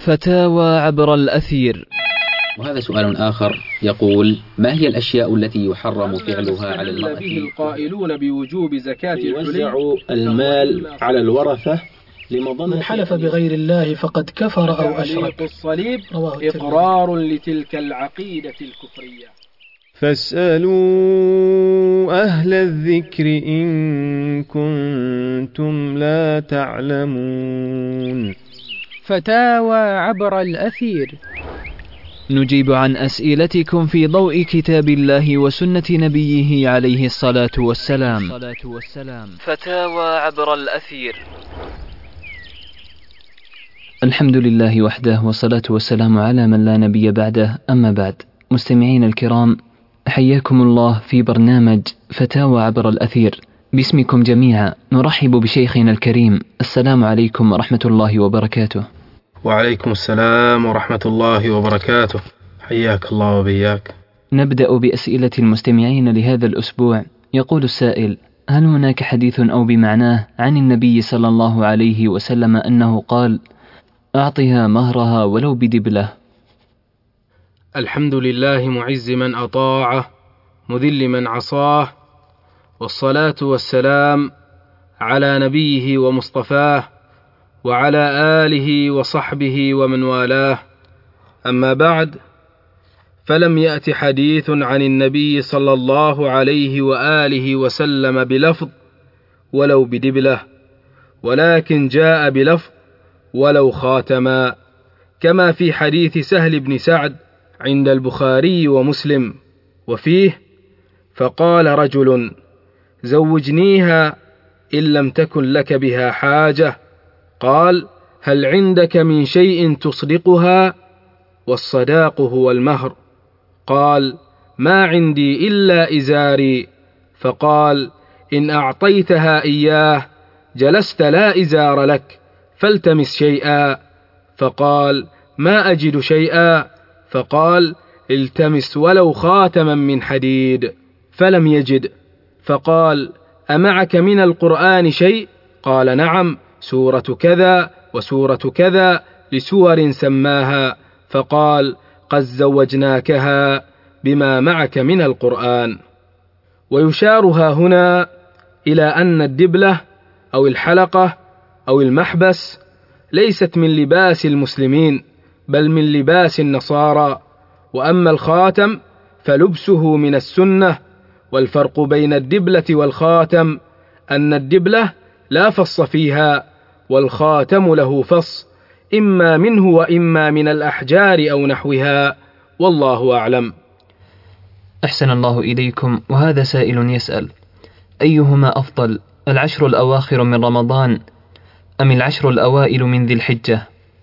فتاوى عبر الأثير. وهذا سؤال آخر يقول: ما هي الأشياء التي يحرم فعلها على المرأة؟ به القائلون بوجوب زكاة يوزع المال على الورثة من حلف بغير الله فقد كفر أو أشرك. الصليب إقرار لتلك العقيدة الكفرية. فاسألوا أهل الذكر إن كنتم لا تعلمون. فتاوى عبر الأثير. نجيب عن أسئلتكم في ضوء كتاب الله وسنة نبيه عليه الصلاة والسلام. فتاوى عبر الأثير. الحمد لله وحده والصلاة والسلام على من لا نبي بعده، أما بعد. مستمعين الكرام، حياكم الله في برنامج فتاوى عبر الأثير. باسمكم جميعا نرحب بشيخنا الكريم. السلام عليكم ورحمة الله وبركاته. وعليكم السلام ورحمة الله وبركاته، حياك الله وبياك. نبدأ بأسئلة المستمعين لهذا الأسبوع. يقول السائل: هل هناك حديث أو بمعناه عن النبي صلى الله عليه وسلم أنه قال: أعطها مهرها ولو بدبلة؟ الحمد لله معز من أطاعه مذل من عصاه، والصلاة والسلام على نبيه ومصطفاه وعلى آله وصحبه ومن والاه، أما بعد، فلم يأت حديث عن النبي صلى الله عليه وآله وسلم بلفظ ولو بدبلة، ولكن جاء بلفظ ولو خاتما، كما في حديث سهل بن سعد عند البخاري ومسلم، وفيه: فقال رجل: زوجنيها إن لم تكن لك بها حاجة. قال: هل عندك من شيء تصدقها؟ والصداق هو المهر. قال: ما عندي إلا إزاري. فقال: إن أعطيتها إياه جلست لا إزار لك، فالتمس شيئا. فقال: ما أجد شيئا. فقال: التمس ولو خاتما من حديد. فلم يجد. فقال: أمعك من القرآن شيء؟ قال: نعم، سورة كذا وسورة كذا، لسور سماها. فقال: قد زوجناكها بما معك من القرآن. ويشارها هنا إلى أن الدبلة أو الحلقة أو المحبس ليست من لباس المسلمين، بل من لباس النصارى. وأما الخاتم فلبسه من السنة. والفرق بين الدبلة والخاتم أن الدبلة لا فص فيها، والخاتم له فص، إما منه وإما من الأحجار أو نحوها، والله أعلم. أحسن الله إليكم. وهذا سائل يسأل: أيهما أفضل، العشر الأواخر من رمضان أم العشر الأوائل من ذي الحجة؟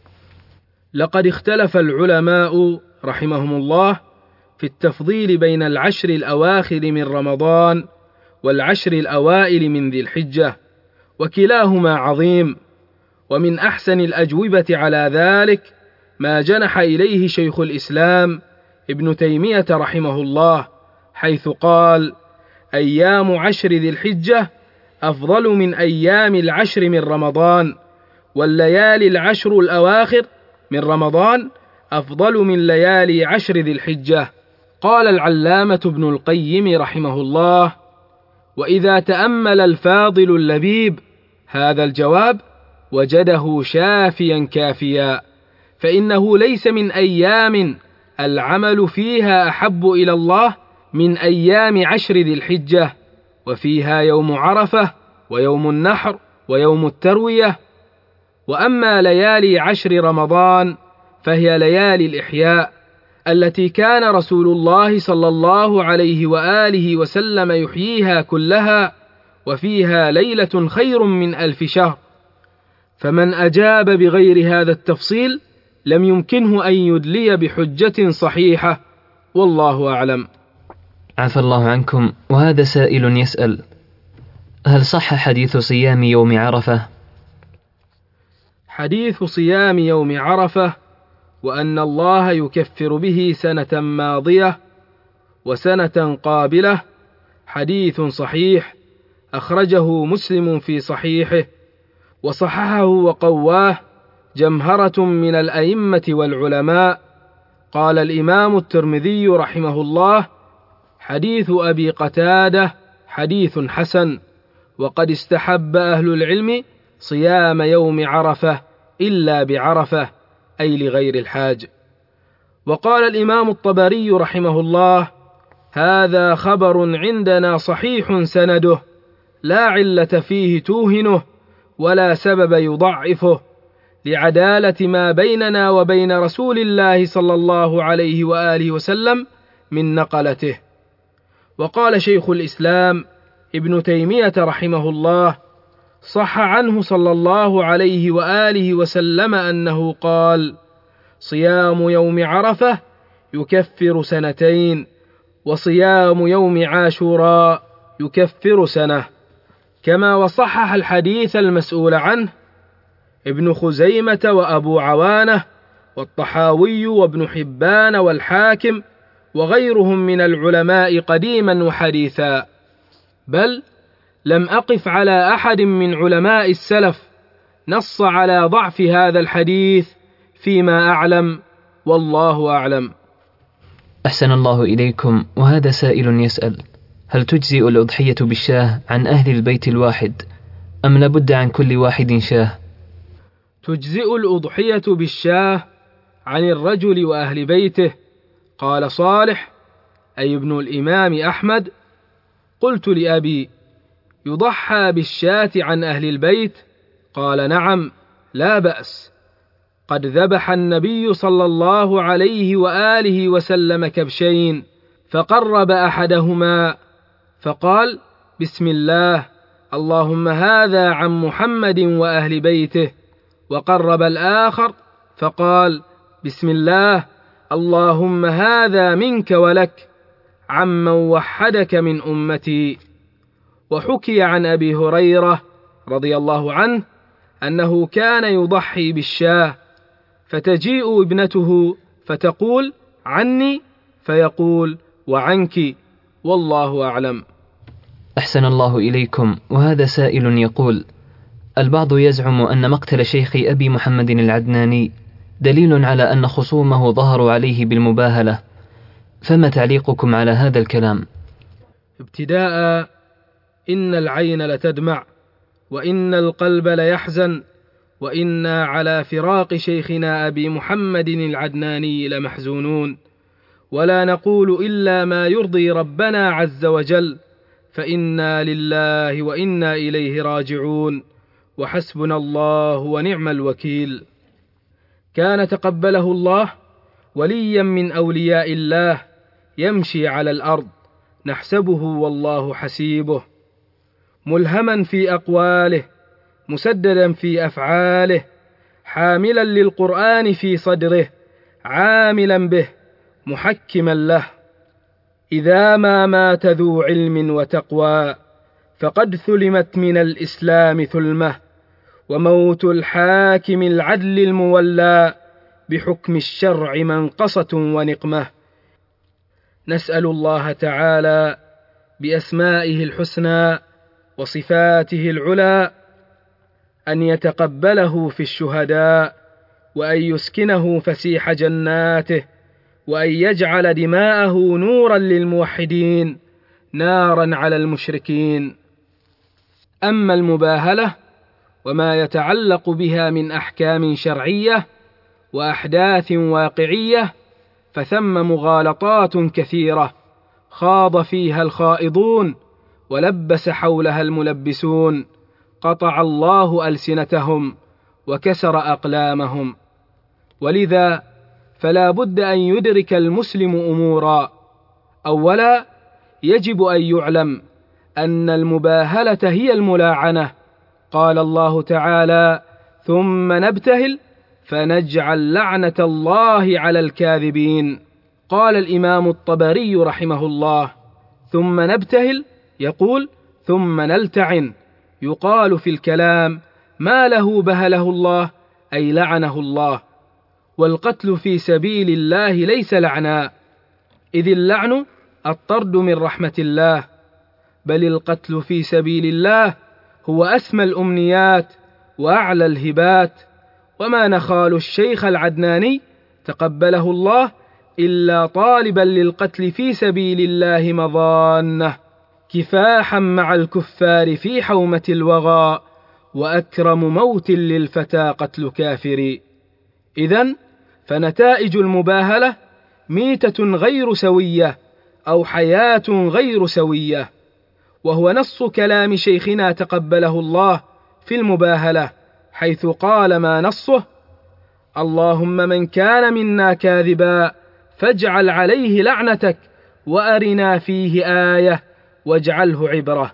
لقد اختلف العلماء رحمهم الله في التفضيل بين العشر الأواخر من رمضان والعشر الأوائل من ذي الحجة، وكلاهما عظيم. ومن أحسن الأجوبة على ذلك ما جنح إليه شيخ الإسلام ابن تيمية رحمه الله، حيث قال: أيام عشر ذي الحجة أفضل من أيام العشر من رمضان، والليالي العشر الأواخر من رمضان أفضل من ليالي عشر ذي الحجة. قال العلامة ابن القيم رحمه الله: وإذا تأمل الفاضل اللبيب هذا الجواب وجده شافيا كافيا، فإنه ليس من أيام العمل فيها أحب إلى الله من أيام عشر ذي الحجة، وفيها يوم عرفة ويوم النحر ويوم التروية. وأما ليالي عشر رمضان فهي ليالي الإحياء التي كان رسول الله صلى الله عليه وآله وسلم يحييها كلها، وفيها ليلة خير من 1000 شهر. فمن أجاب بغير هذا التفصيل لم يمكنه أن يدلي بحجة صحيحة، والله أعلم. عفى الله عنكم. وهذا سائل يسأل: هل صح حديث صيام يوم عرفة؟ حديث صيام يوم عرفة وأن الله يكفر به سنة ماضية وسنة قابلة حديث صحيح، أخرجه مسلم في صحيحه، وصححه وقواه جمهرة من الأئمة والعلماء. قال الإمام الترمذي رحمه الله: حديث أبي قتادة حديث حسن، وقد استحب أهل العلم صيام يوم عرفة إلا بعرفة، أي لغير الحاج. وقال الإمام الطبري رحمه الله: هذا خبر عندنا صحيح سنده، لا علة فيه توهنه ولا سبب يضعفه، لعدالة ما بيننا وبين رسول الله صلى الله عليه وآله وسلم من نقلته. وقال شيخ الإسلام ابن تيمية رحمه الله: صح عنه صلى الله عليه وآله وسلم أنه قال: صيام يوم عرفة يكفر سنتين، وصيام يوم عاشوراء يكفر سنة. كما وصحح الحديث المسؤول عنه ابن خزيمة وأبو عوانة والطحاوي وابن حبان والحاكم وغيرهم من العلماء قديما وحديثا، بل لم أقف على أحد من علماء السلف نص على ضعف هذا الحديث فيما أعلم، والله أعلم. أحسن الله إليكم. وهذا سائل يسأل: هل تجزئ الأضحية بالشاه عن أهل البيت الواحد، أم لابد عن كل واحد شاه؟ تجزئ الأضحية بالشاه عن الرجل وأهل بيته. قال صالح أي ابن الإمام أحمد: قلت لأبي: يضحى بالشاة عن أهل البيت؟ قال: نعم، لا بأس. قد ذبح النبي صلى الله عليه وآله وسلم كبشين، فقرب أحدهما فقال: بسم الله، اللهم هذا عن محمد وأهل بيته، وقرب الآخر فقال: بسم الله، اللهم هذا منك ولك، عمن وحدك من أمتي. وحكي عن أبي هريرة رضي الله عنه أنه كان يضحي بالشاه، فتجيء ابنته فتقول: عني، فيقول: وعنك، والله أعلم. أحسن الله إليكم. وهذا سائل يقول: البعض يزعم أن مقتل شيخ أبي محمد العدناني دليل على أن خصومه ظهروا عليه بالمباهلة، فما تعليقكم على هذا الكلام؟ ابتداء، إن العين لتدمع، وإن القلب ليحزن، وإنا على فراق شيخنا أبي محمد العدناني لمحزونون، ولا نقول إلا ما يرضي ربنا عز وجل، فإنا لله وإنا إليه راجعون، وحسبنا الله ونعم الوكيل. كان تقبله الله وليا من أولياء الله، يمشي على الأرض نحسبه والله حسيبه، ملهما في أقواله، مسددا في أفعاله، حاملا للقرآن في صدره، عاملا به، محكما له. إذا ما مات ذو علم وتقوى فقد ثلمت من الإسلام ثلمة، وموت الحاكم العدل المولى بحكم الشرع منقصة ونقمة. نسأل الله تعالى بأسمائه الحسنى وصفاته العلى أن يتقبله في الشهداء، وأن يسكنه فسيح جناته، وأن يجعل دماءه نورا للموحدين نارا على المشركين. أما المباهلة وما يتعلق بها من أحكام شرعية وأحداث واقعية فثم مغالطات كثيرة خاض فيها الخائضون ولبس حولها الملبسون، قطع الله ألسنتهم وكسر أقلامهم. ولذا فلا بد أن يدرك المسلم أمورا: أولا، يجب أن يعلم أن المباهلة هي الملاعنة. قال الله تعالى: ثم نبتهل فنجعل لعنة الله على الكاذبين. قال الإمام الطبري رحمه الله: ثم نبتهل يقول ثم نلتعن، يقال في الكلام ما له بهله الله، أي لعنه الله. والقتل في سبيل الله ليس لعنا، إذ اللعن الطرد من رحمة الله، بل القتل في سبيل الله هو أسمى الأمنيات وأعلى الهبات، وما نخال الشيخ العدناني تقبله الله إلا طالبا للقتل في سبيل الله مظانة، كفاحا مع الكفار في حومة الوغى، وأكرم موت للفتى قتل كافر. إذن فنتائج المباهلة ميتة غير سوية أو حياة غير سوية، وهو نص كلام شيخنا تقبله الله في المباهلة، حيث قال ما نصه: اللهم من كان منا كاذبا فاجعل عليه لعنتك وأرنا فيه آية واجعله عبرة.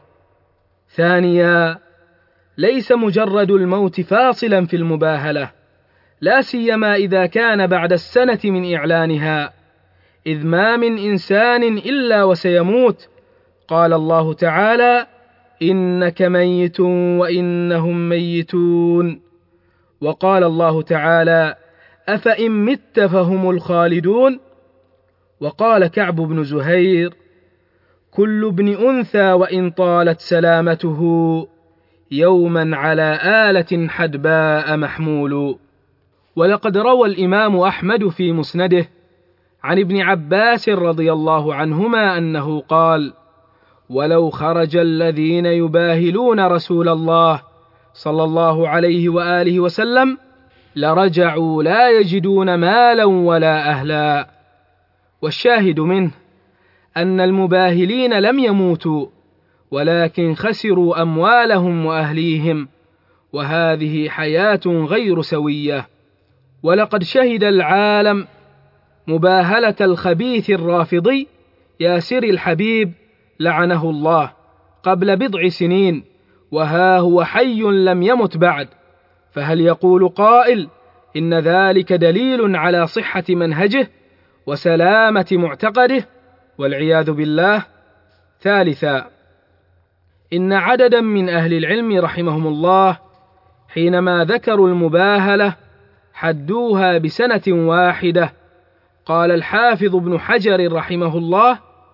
ثانيا، ليس مجرد الموت فاصلا في المباهلة، لا سيما إذا كان بعد السنة من إعلانها، إذ ما من إنسان إلا وسيموت. قال الله تعالى: إنك ميت وإنهم ميتون. وقال الله تعالى: أفإن مت فهم الخالدون. وقال كعب بن زهير: كل ابن أنثى وإن طالت سلامته يوما على آلة حدباء محمول. ولقد روى الإمام أحمد في مسنده عن ابن عباس رضي الله عنهما أنه قال: ولو خرج الذين يباهلون رسول الله صلى الله عليه وآله وسلم لرجعوا لا يجدون مالا ولا أهلا. والشاهد منه أن المباهلين لم يموتوا، ولكن خسروا أموالهم وأهليهم، وهذه حياة غير سوية. ولقد شهد العالم مباهلة الخبيث الرافضي ياسر الحبيب لعنه الله قبل بضع سنين، وها هو حي لم يمت بعد، فهل يقول قائل إن ذلك دليل على صحة منهجه وسلامة معتقده؟ والعياذ بالله. ثالثا، إن عددا من أهل العلم رحمهم الله حينما ذكروا المباهلة حدوها بسنة واحدة. قال الحافظ ابن حجر رحمه الله: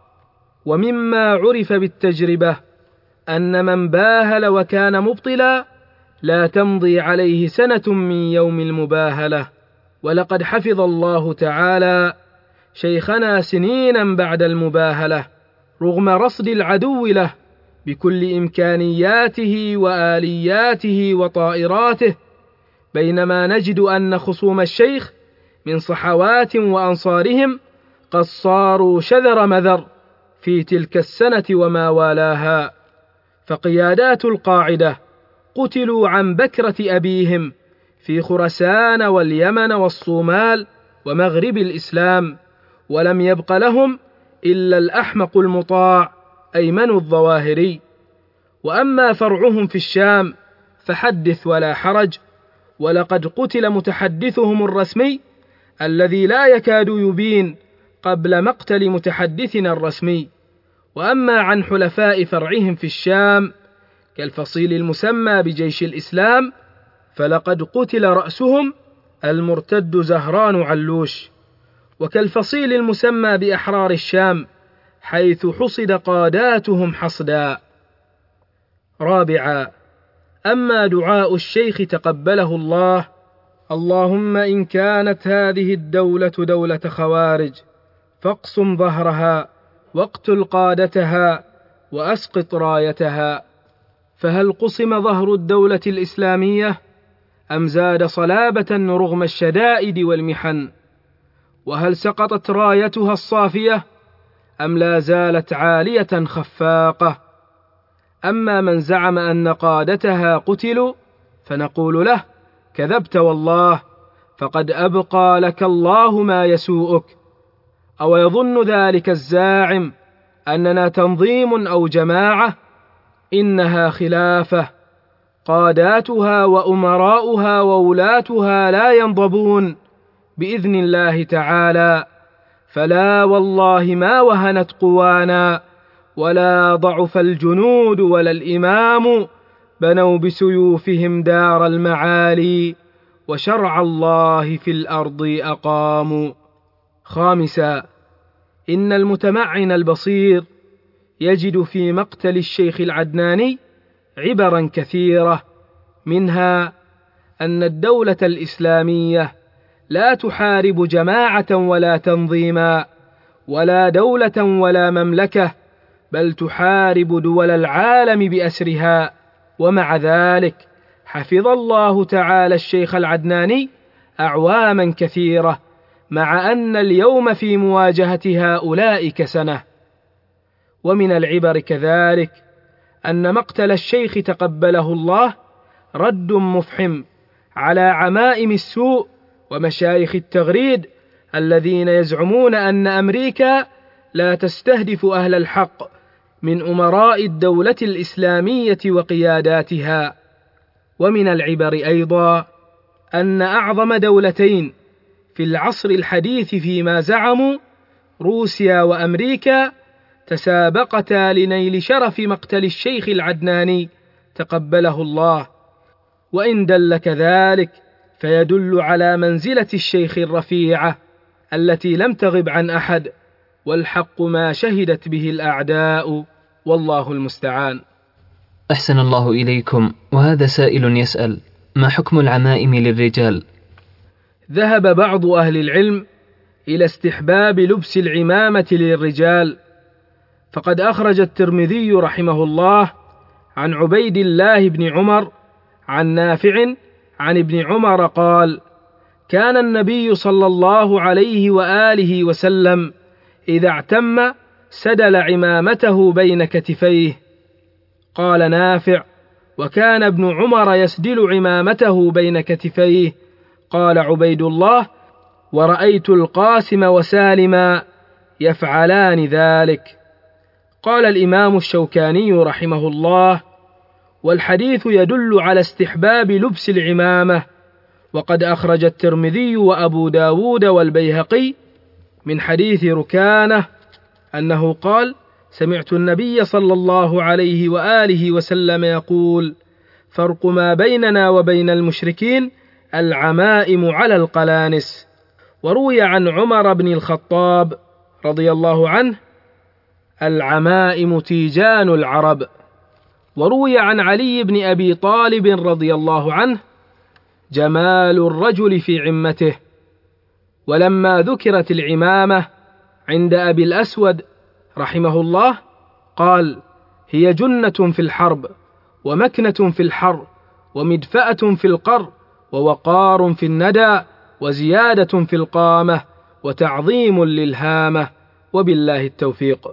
ومما عرف بالتجربة أن من باهل وكان مبطلا لا تمضي عليه سنة من يوم المباهلة. ولقد حفظ الله تعالى شيخنا سنينا بعد المباهلة رغم رصد العدو له بكل إمكانياته وآلياته وطائراته، بينما نجد أن خصوم الشيخ من صحوات وأنصارهم قد صاروا شذر مذر في تلك السنة وما والاها، فقيادات القاعدة قتلوا عن بكرة أبيهم في خرسان واليمن والصومال ومغرب الإسلام، ولم يبق لهم إلا الأحمق المطاع أيمن الظواهري. وأما فرعهم في الشام فحدث ولا حرج، ولقد قتل متحدثهم الرسمي الذي لا يكاد يبين قبل مقتل متحدثنا الرسمي. وأما عن حلفاء فرعهم في الشام كالفصيل المسمى بجيش الإسلام فلقد قتل رأسهم المرتد زهران علوش، وكالفصيل المسمى بأحرار الشام حيث حصد قاداتهم حصدا. رابعا، أما دعاء الشيخ تقبله الله: اللهم إن كانت هذه الدولة دولة خوارج فاقسم ظهرها واقتل قادتها وأسقط رايتها. فهل قسم ظهر الدولة الإسلامية أم زاد صلابة رغم الشدائد والمحن؟ وهل سقطت رايتها الصافية أم لا زالت عالية خفاقة؟ أما من زعم أن قادتها قتلوا فنقول له: كذبت والله، فقد أبقى لك الله ما يسوءك. أو يظن ذلك الزاعم أننا تنظيم أو جماعة؟ إنها خلافة، قاداتها وأمراؤها وولاتها لا ينضبون بإذن الله تعالى، فلا والله ما وهنت قوانا ولا ضعف الجنود ولا الإمام، بنوا بسيوفهم دار المعالي وشرع الله في الأرض أقاموا. خامسا، إن المتمعن البصير يجد في مقتل الشيخ العدناني عبرا كثيرة، منها أن الدولة الإسلامية لا تحارب جماعة ولا تنظيما ولا دولة ولا مملكة، بل تحارب دول العالم بأسرها. ومع ذلك حفظ الله تعالى الشيخ العدناني أعواما كثيرة، مع أن اليوم في مواجهة هؤلاء كسنة. ومن العبر كذلك أن مقتل الشيخ تقبله الله رد مفحم على عمائم السوء ومشايخ التغريد الذين يزعمون أن أمريكا لا تستهدف أهل الحق من أمراء الدولة الإسلامية وقياداتها. ومن العبر أيضا أن أعظم دولتين في العصر الحديث فيما زعموا، روسيا وأمريكا، تسابقتا لنيل شرف مقتل الشيخ العدناني تقبله الله. وإن دل كذلك فيدل على منزلة الشيخ الرفيعة التي لم تغب عن أحد، والحق ما شهدت به الأعداء، والله المستعان. أحسن الله إليكم. وهذا سائل يسأل: ما حكم العمائم للرجال؟ ذهب بعض أهل العلم إلى استحباب لبس العمامة للرجال، فقد أخرج الترمذي رحمه الله عن عبيد الله بن عمر عن نافع عن ابن عمر قال: كان النبي صلى الله عليه وآله وسلم إذا اعتم سدل عمامته بين كتفيه. قال نافع: وكان ابن عمر يسدل عمامته بين كتفيه. قال عبيد الله: ورأيت القاسم وسالما يفعلان ذلك. قال الإمام الشوكاني رحمه الله: والحديث يدل على استحباب لبس العمامة. وقد أخرج الترمذي وأبو داود والبيهقي من حديث ركانة أنه قال: سمعت النبي صلى الله عليه وآله وسلم يقول: فرق ما بيننا وبين المشركين العمائم على القلانس. وروي عن عمر بن الخطاب رضي الله عنه: العمائم تيجان العرب. وروي عن علي بن أبي طالب رضي الله عنه: جمال الرجل في عمته. ولما ذكرت العمامة عند أبي الأسود رحمه الله قال: هي جنة في الحرب، ومكنة في الحر، ومدفأة في القر، ووقار في الندى، وزيادة في القامة، وتعظيم للهامة. وبالله التوفيق.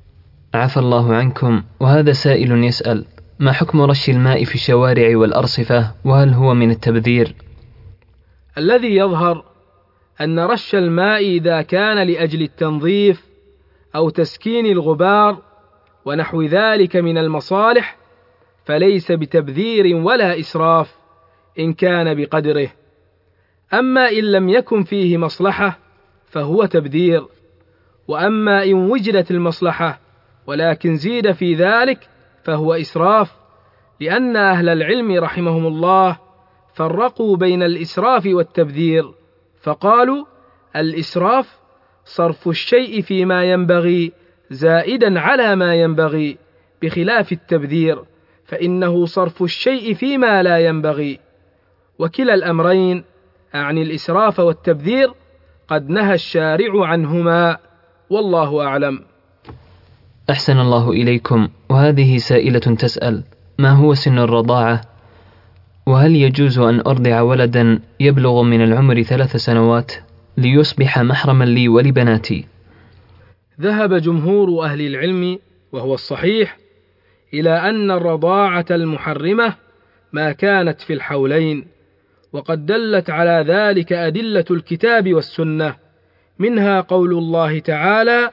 عفى الله عنكم. وهذا سائل يسأل: ما حكم رش الماء في الشوارع والأرصفة، وهل هو من التبذير؟ الذي يظهر أن رش الماء إذا كان لأجل التنظيف أو تسكين الغبار ونحو ذلك من المصالح فليس بتبذير ولا إسراف إن كان بقدره. أما إن لم يكن فيه مصلحة فهو تبذير. وأما إن وجدت المصلحة ولكن زيد في ذلك فهو إسراف، لأن أهل العلم رحمهم الله فرقوا بين الإسراف والتبذير، فقالوا: الإسراف صرف الشيء فيما ينبغي زائدا على ما ينبغي، بخلاف التبذير فإنه صرف الشيء فيما لا ينبغي. وكلا الأمرين، أعني الإسراف والتبذير، قد نهى الشارع عنهما، والله أعلم. أحسن الله إليكم. وهذه سائلة تسأل: ما هو سن الرضاعة؟ وهل يجوز أن أرضع ولدا يبلغ من العمر 3 سنوات ليصبح محرما لي ولبناتي؟ ذهب جمهور أهل العلم، وهو الصحيح، إلى أن الرضاعة المحرمة ما كانت في الحولين، وقد دلت على ذلك أدلة الكتاب والسنة، منها قول الله تعالى: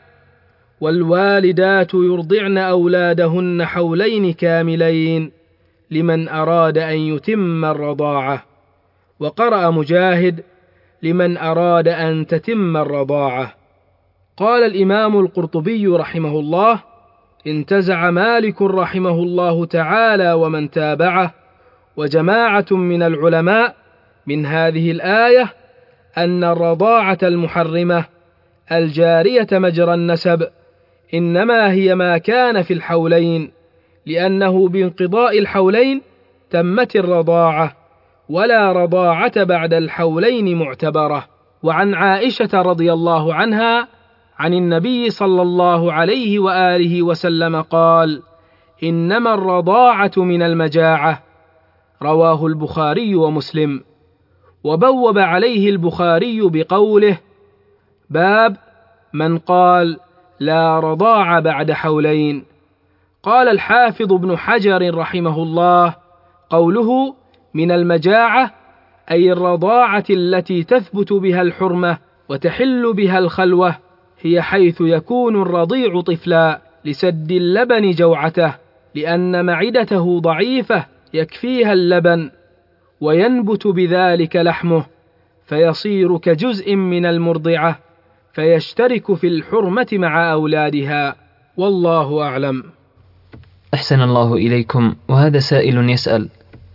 والوالدات يرضعن أولادهن حولين كاملين لمن أراد أن يتم الرضاعة. وقرأ مجاهد: لمن أراد أن تتم الرضاعة. قال الإمام القرطبي رحمه الله: انتزع مالك رحمه الله تعالى ومن تابعه وجماعة من العلماء من هذه الآية أن الرضاعة المحرمة الجارية مجرى النسب إنما هي ما كان في الحولين، لأنه بانقضاء الحولين تمت الرضاعة، ولا رضاعة بعد الحولين معتبرة. وعن عائشة رضي الله عنها عن النبي صلى الله عليه وآله وسلم قال: إنما الرضاعة من المجاعة. رواه البخاري ومسلم. وبوب عليه البخاري بقوله: باب من قال لا رضاع بعد حولين. قال الحافظ ابن حجر رحمه الله: قوله من المجاعة أي الرضاعة التي تثبت بها الحرمة وتحل بها الخلوة، هي حيث يكون الرضيع طفلا لسد اللبن جوعته، لأن معدته ضعيفة يكفيها اللبن، وينبت بذلك لحمه فيصير كجزء من المرضعة، فيشترك في الحرمة مع أولادها، والله أعلم. أحسن الله إليكم. وهذا سائل يسأل: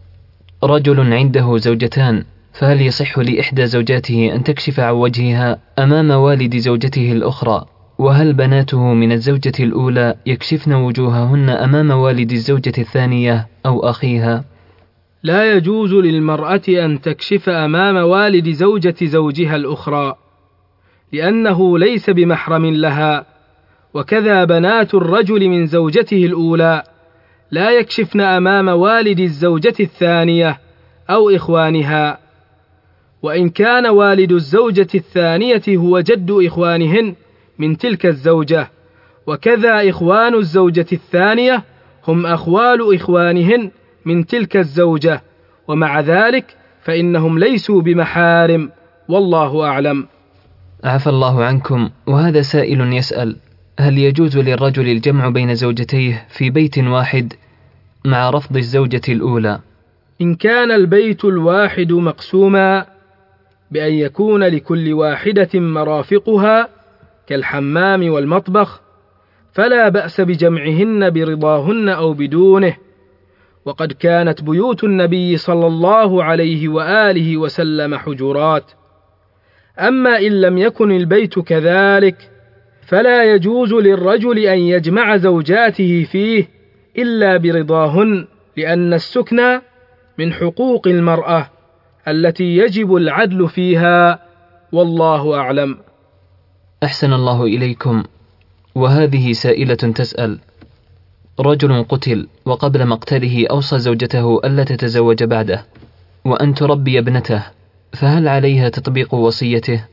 رجل عنده زوجتان، فهل يصح لإحدى زوجاته أن تكشف عن وجهها أمام والد زوجته الأخرى؟ وهل بناته من الزوجة الأولى يكشفن وجوههن أمام والد الزوجة الثانية أو أخيها؟ لا يجوز للمرأة أن تكشف أمام والد زوجة زوجها الأخرى، لأنه ليس بمحرم لها. وكذا بنات الرجل من زوجته الأولى لا يكشفن أمام والد الزوجة الثانية أو إخوانها، وإن كان والد الزوجة الثانية هو جد إخوانهن من تلك الزوجة، وكذا إخوان الزوجة الثانية هم أخوال إخوانهن من تلك الزوجة، ومع ذلك فإنهم ليسوا بمحارم، والله أعلم. عفى الله عنكم. وهذا سائل يسأل: هل يجوز للرجل الجمع بين زوجتيه في بيت واحد مع رفض الزوجة الأولى؟ إن كان البيت الواحد مقسوما بأن يكون لكل واحدة مرافقها كالحمام والمطبخ، فلا بأس بجمعهن برضاهن أو بدونه، وقد كانت بيوت النبي صلى الله عليه وآله وسلم حجرات. أما إن لم يكن البيت كذلك فلا يجوز للرجل أن يجمع زوجاته فيه إلا برضاهن، لأن السكن من حقوق المرأة التي يجب العدل فيها، والله أعلم. أحسن الله إليكم. وهذه سائلة تسأل: رجل قتل وقبل مقتله أوصى زوجته ألا تتزوج بعده وأن تربي ابنته، فهل عليها تطبيق وصيته؟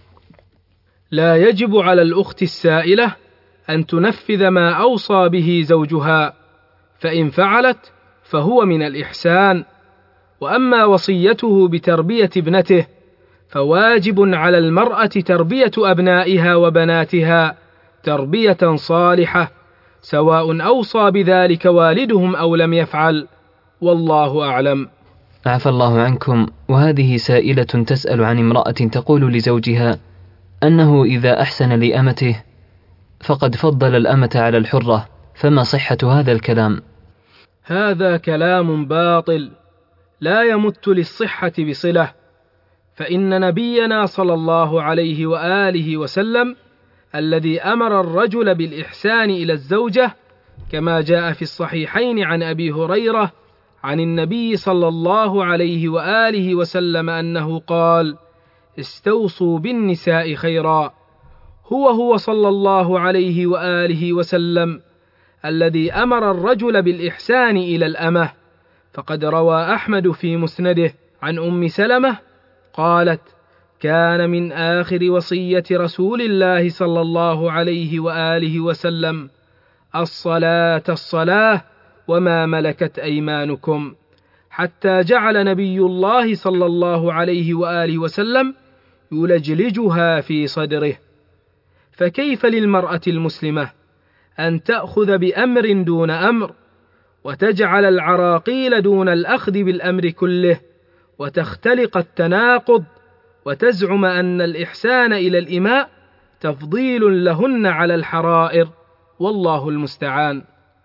لا يجب على الأخت السائلة أن تنفذ ما أوصى به زوجها، فإن فعلت فهو من الإحسان. وأما وصيته بتربية ابنته فواجب على المرأة تربية أبنائها وبناتها تربية صالحة، سواء أوصى بذلك والدهم أو لم يفعل، والله أعلم. عفى الله عنكم. وهذه سائلة تسأل عن امرأة تقول لزوجها أنه إذا أحسن لأمته فقد فضل الأمة على الحرة، فما صحة هذا الكلام؟ هذا كلام باطل لا يمت للصحة بصلة، فإن نبينا صلى الله عليه وآله وسلم الذي أمر الرجل بالإحسان إلى الزوجة كما جاء في الصحيحين عن أبي هريرة عن النبي صلى الله عليه وآله وسلم أنه قال: استوصوا بالنساء خيرا، هو صلى الله عليه وآله وسلم الذي أمر الرجل بالإحسان إلى الأمة. فقد روى أحمد في مسنده عن أم سلمة قالت: كان من آخر وصية رسول الله صلى الله عليه وآله وسلم الصلاة الصلاة وما ملكت أيمانكم، حتى جعل نبي الله صلى الله عليه وآله وسلم يلجلجها في صدره. فكيف للمرأة المسلمة أن تأخذ بأمر دون أمر، وتجعل العراقيل دون الأخذ بالأمر كله، وتختلق التناقض، وتزعم أن الإحسان إلى الإماء تفضيل لهن على الحرائر، والله المستعان.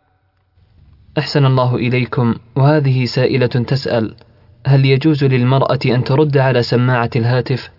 أحسن الله إليكم. وهذه سائلة تسأل: هل يجوز للمرأة أن ترد على سماعة الهاتف؟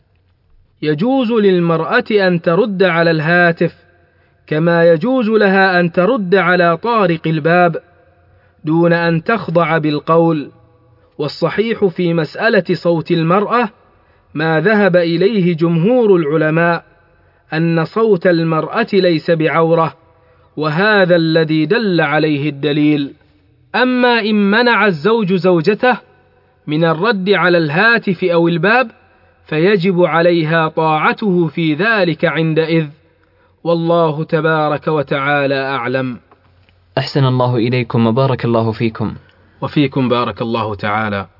يجوز للمرأة أن ترد على الهاتف، كما يجوز لها أن ترد على طارق الباب دون أن تخضع بالقول، والصحيح في مسألة صوت المرأة ما ذهب إليه جمهور العلماء أن صوت المرأة ليس بعورة، وهذا الذي دل عليه الدليل. أما إن منع الزوج زوجته من الرد على الهاتف أو الباب فيجب عليها طاعته في ذلك عندئذ، والله تبارك وتعالى أعلم. أحسن الله إليكم وبارك الله فيكم. وفيكم بارك الله تعالى.